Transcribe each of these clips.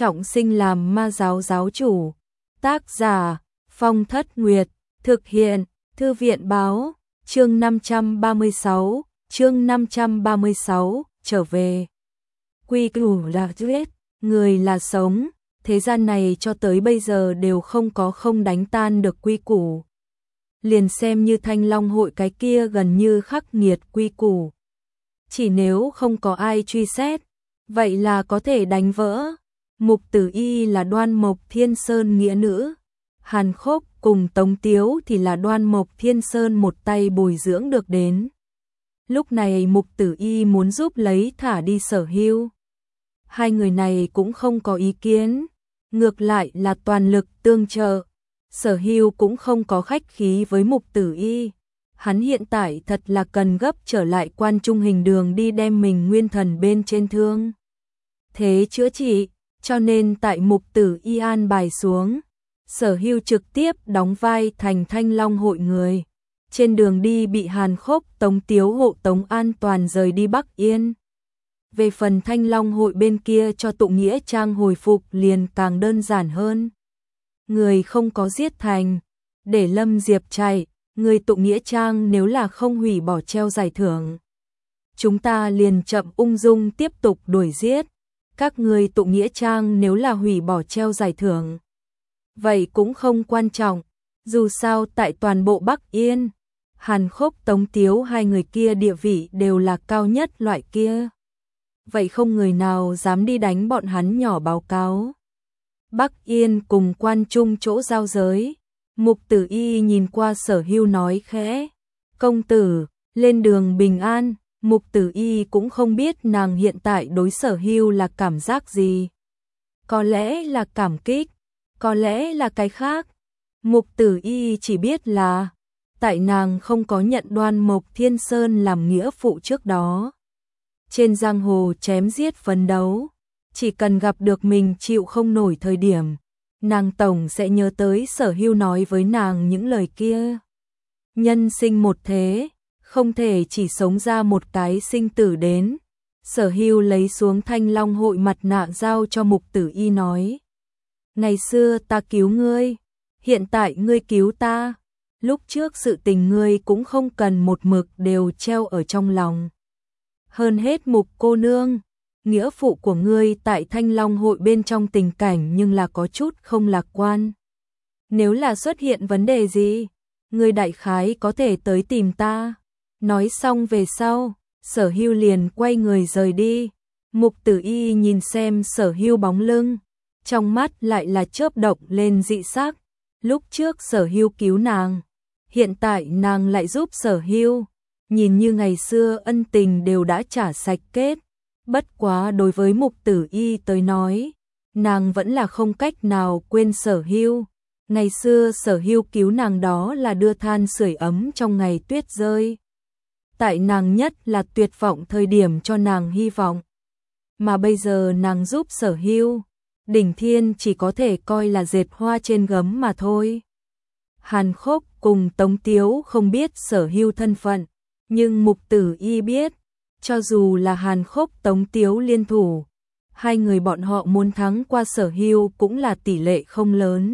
trọng sinh làm ma giáo giáo chủ. Tác giả Phong Thất Nguyệt, thực hiện Thư viện Báo. Chương 536, trở về. Quy củ là giết, người là sống, thế gian này cho tới bây giờ đều không đánh tan được quy củ. Liền xem như Thanh Long hội cái kia gần như khắc nghiệt quy củ. Chỉ nếu không có ai truy xét, vậy là có thể đánh vỡ. Mục Tử Y là Đoan Mộc Thiên Sơn nghĩa nữ, Hàn Khốc cùng Tống Tiếu thì là Đoan Mộc Thiên Sơn một tay bồi dưỡng được đến. Lúc này Mục Tử Y muốn giúp lấy thả đi Sở Hưu. Hai người này cũng không có ý kiến, ngược lại là toàn lực tương trợ. Sở Hưu cũng không có khách khí với Mục Tử Y. Hắn hiện tại thật là cần gấp trở lại Quan Trung Hình Đường đi đem mình nguyên thần bên trên thương thế chữa trị, cho nên tại Mục Tử Y an bài xuống, Sở Hưu trực tiếp đóng vai thành Thanh Long hội người. Trên đường đi bị Hàn Khốc Tống Tiếu hộ tống an toàn rời đi Bắc Yên. Về phần Thanh Long hội bên kia cho tụ nghĩa trang hồi phục liền càng đơn giản hơn. Người không có giết thành, để Lâm Diệp chạy, người tụ nghĩa trang nếu là không hủy bỏ treo giải thưởng, chúng ta liền chậm ung dung tiếp tục đuổi giết. Các người tụ nghĩa trang nếu là hủy bỏ treo giải thưởng, vậy cũng không quan trọng, dù sao tại toàn bộ Bắc Yên, Hàn Khốc Tống Tiếu hai người kia địa vị đều là cao nhất loại kia. Vậy không người nào dám đi đánh bọn hắn nhỏ báo cáo. Bắc Yên cùng Quan Trung chỗ giao giới, Mục Tử Y nhìn qua Sở Hưu nói khẽ, công tử, lên đường bình an. Mục Tử Y cũng không biết nàng hiện tại đối Sở Hưu là cảm giác gì. Có lẽ là cảm kích, có lẽ là cái khác. Mục Tử Y chỉ biết là, tại nàng không có nhận Đoan Mộc Thiên Sơn làm nghĩa phụ trước đó. Trên giang hồ chém giết phấn đấu, chỉ cần gặp được mình chịu không nổi thời điểm, nàng tổng sẽ nhớ tới Sở Hưu nói với nàng những lời kia. Nhân sinh một thế, không thể chỉ sống ra một cái sinh tử đến. Sở Hưu lấy xuống Thanh Long hội mặt nạ giao cho Mục Tử Y nói. Ngày xưa ta cứu ngươi, hiện tại ngươi cứu ta. Lúc trước sự tình ngươi cũng không cần một mực đều treo ở trong lòng. Hơn hết Mục cô nương, nghĩa phụ của ngươi tại Thanh Long hội bên trong tình cảnh nhưng là có chút không lạc quan. Nếu là xuất hiện vấn đề gì, ngươi đại khái có thể tới tìm ta. Nói xong về sau, Sở Hưu liền quay người rời đi. Mục Tử Y nhìn xem Sở Hưu bóng lưng, trong mắt lại là chớp động lên dị sắc. Lúc trước Sở Hưu cứu nàng, hiện tại nàng lại giúp Sở Hưu, nhìn như ngày xưa ân tình đều đã trả sạch kết. Bất quá đối với Mục Tử Y tới nói, nàng vẫn là không cách nào quên Sở Hưu. Ngày xưa Sở Hưu cứu nàng đó là đưa than sưởi ấm trong ngày tuyết rơi. Tại nàng nhất là tuyệt vọng thời điểm cho nàng hy vọng. Mà bây giờ nàng giúp Sở Hưu, đỉnh thiên chỉ có thể coi là dệt hoa trên gấm mà thôi. Hàn Khốc cùng Tống Tiếu không biết Sở Hưu thân phận, nhưng Mục Tử Y biết, cho dù là Hàn Khốc Tống Tiếu liên thủ, hai người bọn họ muốn thắng qua Sở Hưu cũng là tỷ lệ không lớn.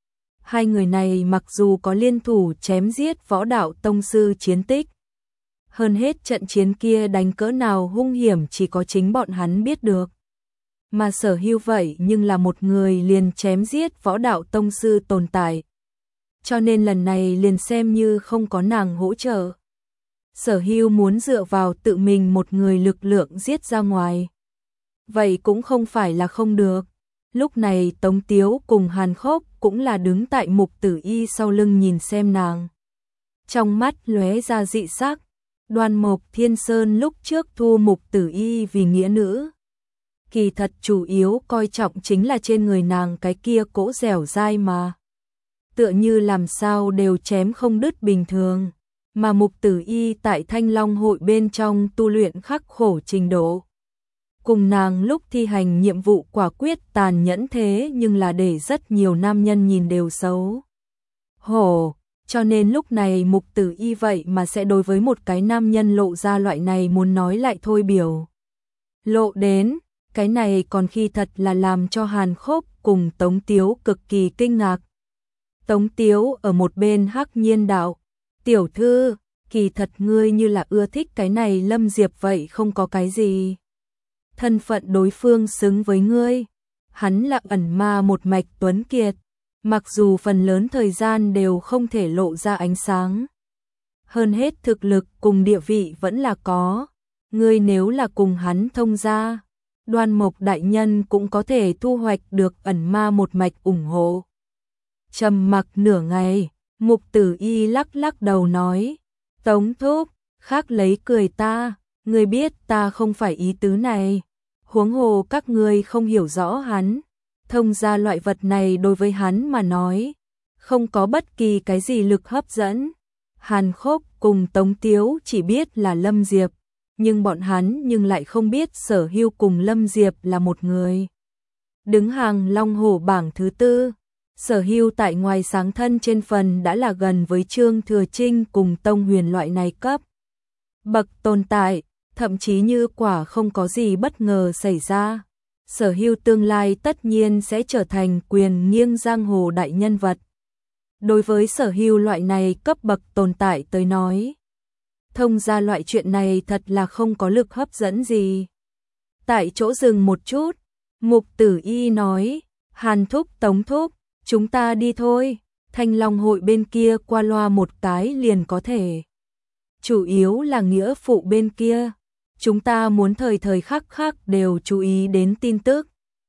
Hai người này mặc dù có liên thủ chém giết võ đạo tông sư chiến tích, hơn hết trận chiến kia đánh cỡ nào hung hiểm chỉ có chính bọn hắn biết được. Mà Sở Hưu vậy nhưng là một người liền chém giết võ đạo tông sư tồn tại. Cho nên lần này liền xem như không có nàng hỗ trợ. Sở Hưu muốn dựa vào tự mình một người lực lượng giết ra ngoài. Vậy cũng không phải là không được. Lúc này Tống Tiếu cùng Hàn Khốc cũng là đứng tại Mục Tử Y sau lưng nhìn xem nàng. Trong mắt lóe ra dị sắc. Đoan Mộc Thiên Sơn lúc trước thu Mục Tử Y vì nghĩa nữ. Kỳ thật chủ yếu coi trọng chính là trên người nàng cái kia cỗ dẻo dai mà. Tựa như làm sao đều chém không đứt bình thường. Mà Mục Tử Y tại Thanh Long hội bên trong tu luyện khắc khổ trình độ. Cùng nàng lúc thi hành nhiệm vụ quả quyết tàn nhẫn thế nhưng là để rất nhiều nam nhân nhìn đều xấu hổ. Cho nên lúc này Mục Tử Y vậy mà sẽ đối với một cái nam nhân lộ ra loại này muốn nói lại thôi biểu lộ đến, Cái này còn khi thật là làm cho Hàn Khốc cùng Tống Tiếu cực kỳ kinh ngạc. Tống Tiếu ở một bên hắc nhiên đạo, tiểu thư, kỳ thật ngươi như là ưa thích cái này Lâm Diệp vậy không có cái gì. Thân phận đối phương xứng với ngươi, hắn là ẩn ma một mạch tuấn kiệt, mặc dù phần lớn thời gian đều không thể lộ ra ánh sáng. Hơn hết thực lực cùng địa vị vẫn là có, ngươi nếu là cùng hắn thông gia, Đoan Mộc đại nhân cũng có thể thu hoạch được ẩn ma một mạch ủng hộ. Trầm mặc nửa ngày, Mục Tử Y lắc lắc đầu nói, Tống thúc, khác lấy cười ta, ngươi biết ta không phải ý tứ này. Huống hồ các ngươi không hiểu rõ hắn, thông gia loại vật này đối với hắn mà nói, không có bất kỳ cái gì lực hấp dẫn. Hàn Khốc cùng Tống Tiếu chỉ biết là Lâm Diệp, nhưng bọn hắn nhưng lại không biết Sở Hưu cùng Lâm Diệp là một người. Đứng hàng Long Hổ bảng thứ 4, Sở Hưu tại ngoài sáng thân trên phần đã là gần với Trương Thừa Trinh cùng Tông Huyền loại này cấp bậc tồn tại, thậm chí như quả không có gì bất ngờ xảy ra, Sở Hưu tương lai tất nhiên sẽ trở thành quyền nghiêng giang hồ đại nhân vật. Đối với Sở Hưu loại này cấp bậc tồn tại tới nói, thông gia loại chuyện này thật là không có lực hấp dẫn gì. Tại chỗ dừng một chút, Mục Tử Y nói, Hàn thúc Tống thúc, chúng ta đi thôi, Thanh Long hội bên kia qua loa một cái liền có thể. Chủ yếu là nghĩa phụ bên kia, chúng ta muốn thời thời khắc khắc đều chú ý đến tin tức.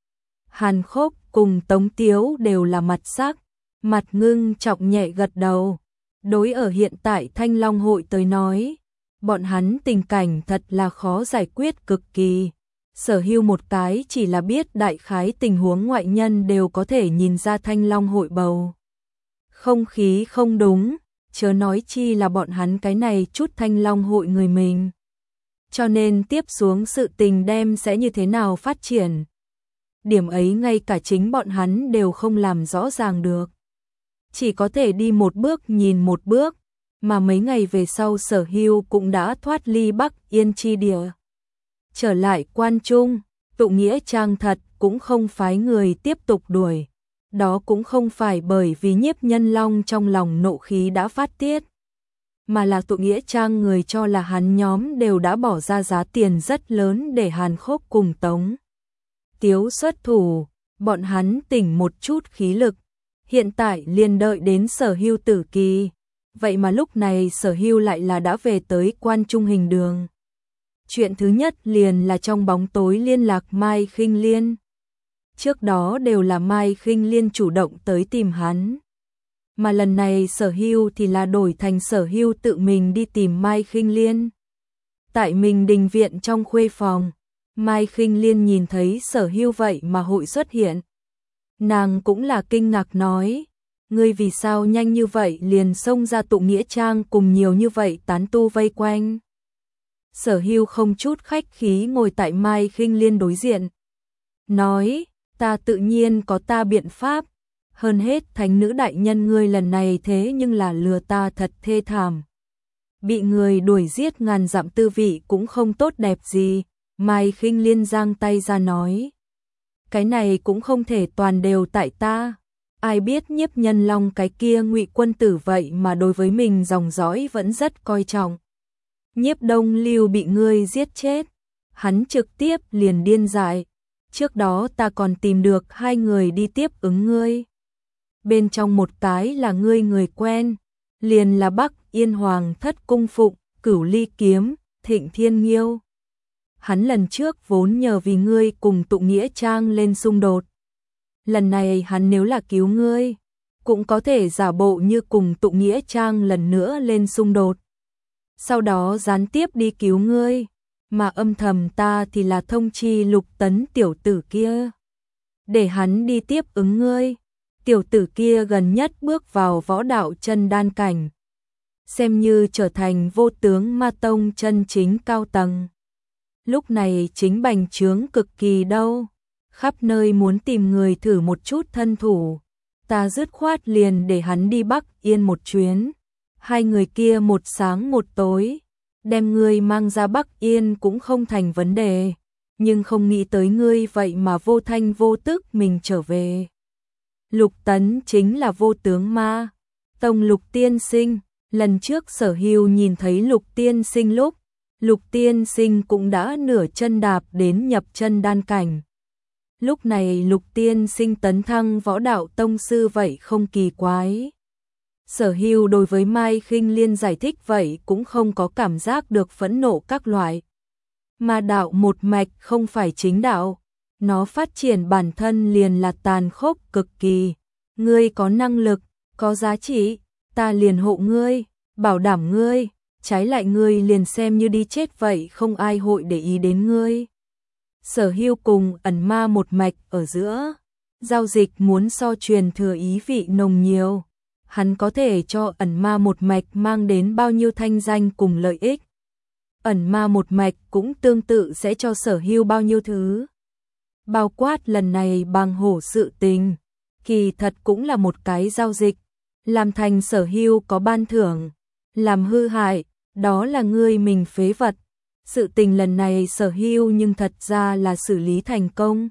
Hàn Khốc cùng Tống Tiếu đều là mặt sắc, mặt ngưng trọng nhẹ gật đầu. Đối ở hiện tại Thanh Long hội tới nói, bọn hắn tình cảnh thật là khó giải quyết cực kỳ. Sở Hưu một cái chỉ là biết đại khái tình huống ngoại nhân đều có thể nhìn ra Thanh Long hội bầu không khí không đúng, chớ nói chi là bọn hắn cái này chút Thanh Long hội người mình. Cho nên tiếp xuống sự tình đem sẽ như thế nào phát triển. Điểm ấy ngay cả chính bọn hắn đều không làm rõ ràng được. Chỉ có thể đi một bước nhìn một bước, mà mấy ngày về sau Sở Hưu cũng đã thoát ly Bắc Yên chi địa. Trở lại Quan Trung, Tụ Nghĩa Trang thật cũng không phái người tiếp tục đuổi. Đó cũng không phải bởi vì Nhiếp Nhân Long trong lòng nộ khí đã phát tiết, mà là Tụ Nghĩa Trang người cho là hắn nhóm đều đã bỏ ra giá tiền rất lớn để Hàn Khốc cùng Tống Tiếu xuất thủ, bọn hắn tỉnh một chút khí lực, hiện tại liền đợi đến Sở Hưu tử kỳ, vậy mà lúc này Sở Hưu lại là đã về tới Quan Trung Hình Đường. Chuyện thứ nhất liền là trong bóng tối liên lạc Mai Khinh Liên. Trước đó đều là Mai Khinh Liên chủ động tới tìm hắn, mà lần này Sở Hưu thì là đổi thành Sở Hưu tự mình đi tìm Mai Khinh Liên. Tại mình đình viện trong khuê phòng, Mai Khinh Liên nhìn thấy Sở Hưu vậy mà hội xuất hiện. Nàng cũng là kinh ngạc nói, ngươi vì sao nhanh như vậy liền xông ra Tụ Nghĩa Trang cùng nhiều như vậy tán tu vây quanh. Sở Hưu không chút khách khí ngồi tại Mai Khinh Liên đối diện, nói, ta tự nhiên có ta biện pháp, hơn hết thánh nữ đại nhân ngươi lần này thế nhưng là lừa ta thật thê thảm. Bị người đuổi giết ngàn dặm tư vị cũng không tốt đẹp gì, Mai Khinh Liên giang tay ra nói. Cái này cũng không thể toàn đều tại ta, ai biết Nhiếp Nhân Long cái kia Ngụy quân tử vậy mà đối với mình dòng dõi vẫn rất coi trọng. Nhiếp Đông Lưu bị ngươi giết chết, hắn trực tiếp liền điên dại. Trước đó ta còn tìm được 2 người đi tiếp ứng ngươi. Bên trong một cái là ngươi người quen, liền là Bắc Yên Hoàng Thất Cung Phụng, Cửu Ly Kiếm, Thịnh Thiên Nghiêu. Hắn lần trước vốn nhờ vì ngươi cùng Tụ Nghĩa Trang lên xung đột. Lần này hắn nếu là cứu ngươi, cũng có thể giả bộ như cùng Tụ Nghĩa Trang lần nữa lên xung đột. Sau đó gián tiếp đi cứu ngươi, mà âm thầm ta thì là thông chi Lục Tấn tiểu tử kia, để hắn đi tiếp ứng ngươi. Tiểu tử kia gần nhất bước vào võ đạo chân đan cảnh, xem như trở thành Vô Tướng Ma Tông chân chính cao tầng. Lúc này chính bành trướng cực kỳ đâu, khắp nơi muốn tìm người thử một chút thân thủ. Ta dứt khoát liền để hắn đi Bắc Yên một chuyến. 2 người kia một sáng một tối, đem người mang ra Bắc Yên cũng không thành vấn đề. nhưng không nghĩ tới ngươi vậy mà vô thanh vô tức mình trở về. Lục Tấn chính là vô tướng ma tông Lục tiên sinh. Lần trước Sở Hưu nhìn thấy Lục tiên sinh lúc, Lục tiên sinh cũng đã nửa chân đạp đến nhập chân đan cảnh. Lúc này Lục tiên sinh tấn thăng võ đạo tông sư vậy không kỳ quái. Sở Hưu đối với Mai Khinh Liên giải thích vậy cũng không có cảm giác được phẫn nộ các loại. Ma đạo một mạch không phải chính đạo, nó phát triển bản thân liền là tàn khốc cực kỳ. Ngươi có năng lực, có giá trị, ta liền hộ ngươi, bảo đảm ngươi, trái lại ngươi liền xem như đi chết vậy không ai hội để ý đến ngươi. Sở Hưu cùng ẩn ma một mạch ở giữa, giao dịch muốn so truyền thừa ý vị nồng nhiều. Hắn có thể cho ẩn ma một mạch mang đến bao nhiêu thanh danh cùng lợi ích. Ẩn ma một mạch cũng tương tự sẽ cho Sở Hưu bao nhiêu thứ. Bao quát lần này bàng hổ sự tình, kỳ thật cũng là một cái giao dịch. Làm thành Sở Hưu có ban thưởng, làm hư hại, đó là ngươi mình phế vật. Sự tình lần này Sở Hưu nhưng thật ra là xử lý thành công.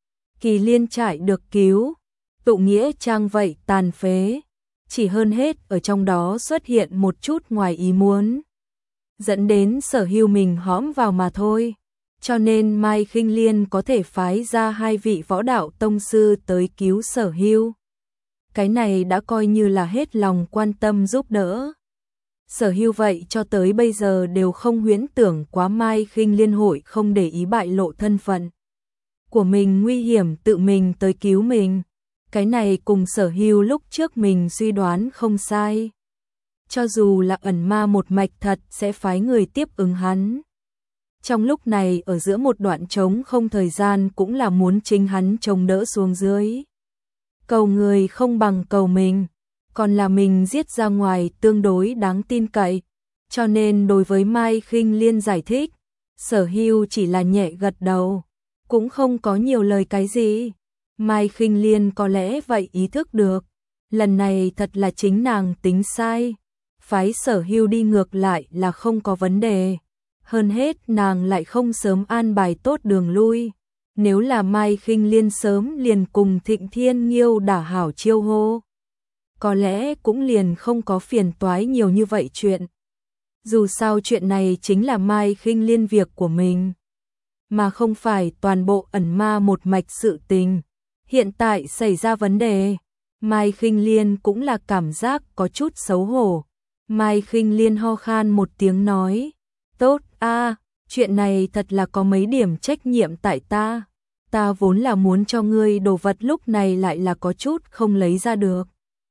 Kỳ Liên trại được cứu, tụ nghĩa trang vậy tàn phế. Chỉ hơn hết ở trong đó xuất hiện một chút ngoài ý muốn, dẫn đến Sở Hưu mình hõm vào mà thôi. Cho nên Mai Khinh Liên có thể phái ra 2 vị võ đạo tông sư tới cứu Sở Hưu. Cái này đã coi như là hết lòng quan tâm giúp đỡ. Sở Hưu vậy cho tới bây giờ đều không huyễn tưởng quá Mai Khinh Liên hội không để ý bại lộ thân phận của mình, nguy hiểm tự mình tới cứu mình. Cái này cùng Sở Hưu lúc trước mình suy đoán không sai. Cho dù là ẩn ma một mạch thật sẽ phái người tiếp ứng hắn. Trong lúc này ở giữa một đoạn trống không thời gian cũng là muốn chính hắn chống đỡ xuống dưới. Cầu người không bằng cầu mình, còn là mình giết ra ngoài tương đối đáng tin cậy. Cho nên đối với Mai Khinh Liên giải thích, Sở Hưu chỉ là nhẹ gật đầu, cũng không có nhiều lời cái gì. Mai Khinh Liên có lẽ vậy ý thức được, lần này thật là chính nàng tính sai, phái Sở Hưu đi ngược lại là không có vấn đề. Hơn hết nàng lại không sớm an bài tốt đường lui. Nếu là Mai Khinh Liên sớm liền cùng Thịnh Thiên Nghiêu đả hảo chiêu hô, có lẽ cũng liền không có phiền toái nhiều như vậy chuyện. Dù sao chuyện này chính là Mai Khinh Liên việc của mình, mà không phải toàn bộ ẩn ma một mạch sự tình. Hiện tại xảy ra vấn đề, Mai Khinh Liên cũng là cảm giác có chút xấu hổ. Mai Khinh Liên ho khan một tiếng nói, tốt a, chuyện này thật là có mấy điểm trách nhiệm tại ta. Ta vốn là muốn cho ngươi đồ vật lúc này lại là có chút không lấy ra được.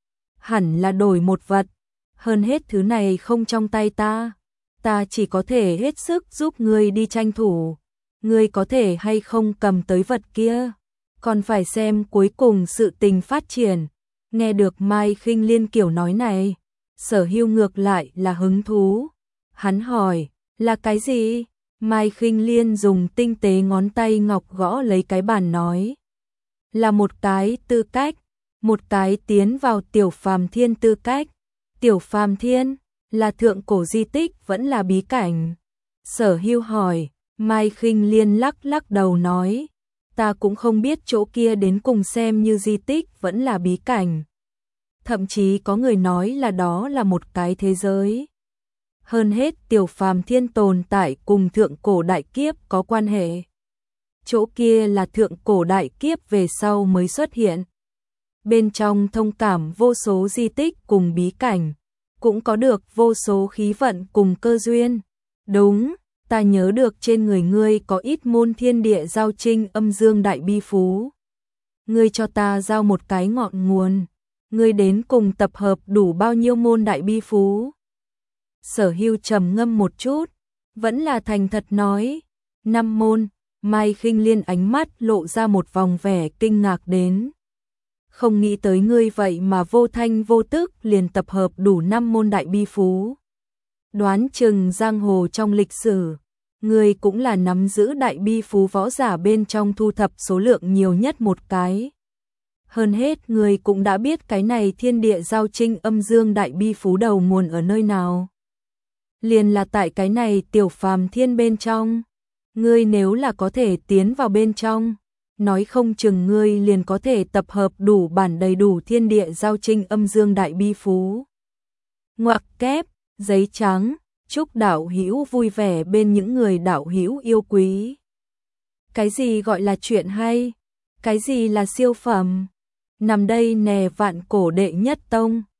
Hẳn là đổi một vật, hơn hết thứ này không trong tay ta. Ta chỉ có thể hết sức giúp ngươi đi tranh thủ. Ngươi có thể hay không cầm tới vật kia, còn phải xem cuối cùng sự tình phát triển. Nghe được Mai Khinh Liên kiểu nói này, Sở Hưu ngược lại là hứng thú. Hắn hỏi, là cái gì? Mai Khinh Liên dùng tinh tế ngón tay ngọc gõ lấy cái bàn nói, là một cái tư cách, một cái tiến vào tiểu phàm thiên tư cách. Tiểu phàm thiên là thượng cổ di tích vẫn là bí cảnh? Sở Hưu hỏi. Mai Khinh Liên lắc lắc đầu nói, ta cũng không biết chỗ kia đến cùng xem như di tích vẫn là bí cảnh. Thậm chí có người nói là đó là một cái thế giới. Hơn hết tiểu phàm thiên tồn tại cùng thượng cổ đại kiếp có quan hệ. Chỗ kia là thượng cổ đại kiếp về sau mới xuất hiện. Bên trong thông cảm vô số di tích cùng bí cảnh, cũng có được vô số khí vận cùng cơ duyên. Đúng, ta nhớ được trên người ngươi có ít môn thiên địa giao trinh âm dương đại bi phú. Ngươi cho ta giao một cái ngọn nguồn, ngươi đến cùng tập hợp đủ bao nhiêu môn đại bi phú? Sở Hưu trầm ngâm một chút, vẫn là thành thật nói, 5 môn. Mai Khinh Liên ánh mắt lộ ra một vòng vẻ kinh ngạc đến. Không nghĩ tới ngươi vậy mà vô thanh vô tức liền tập hợp đủ 5 môn đại bi phú. Đoán chừng giang hồ trong lịch sử, ngươi cũng là nắm giữ đại bi phú võ giả bên trong thu thập số lượng nhiều nhất một cái. Hơn hết ngươi cũng đã biết cái này thiên địa giao trinh âm dương đại bi phú đầu nguồn ở nơi nào. Liền là tại cái này tiểu phàm thiên bên trong. Ngươi nếu là có thể tiến vào bên trong, nói không chừng ngươi liền có thể tập hợp đủ bản đầy đủ thiên địa giao trinh âm dương đại bi phú. Ngoặc kép, giấy trắng, chúc đạo hữu vui vẻ bên những người đạo hữu yêu quý. Cái gì gọi là chuyện hay? Cái gì là siêu phẩm? Nằm đây nè vạn cổ đệ nhất tông.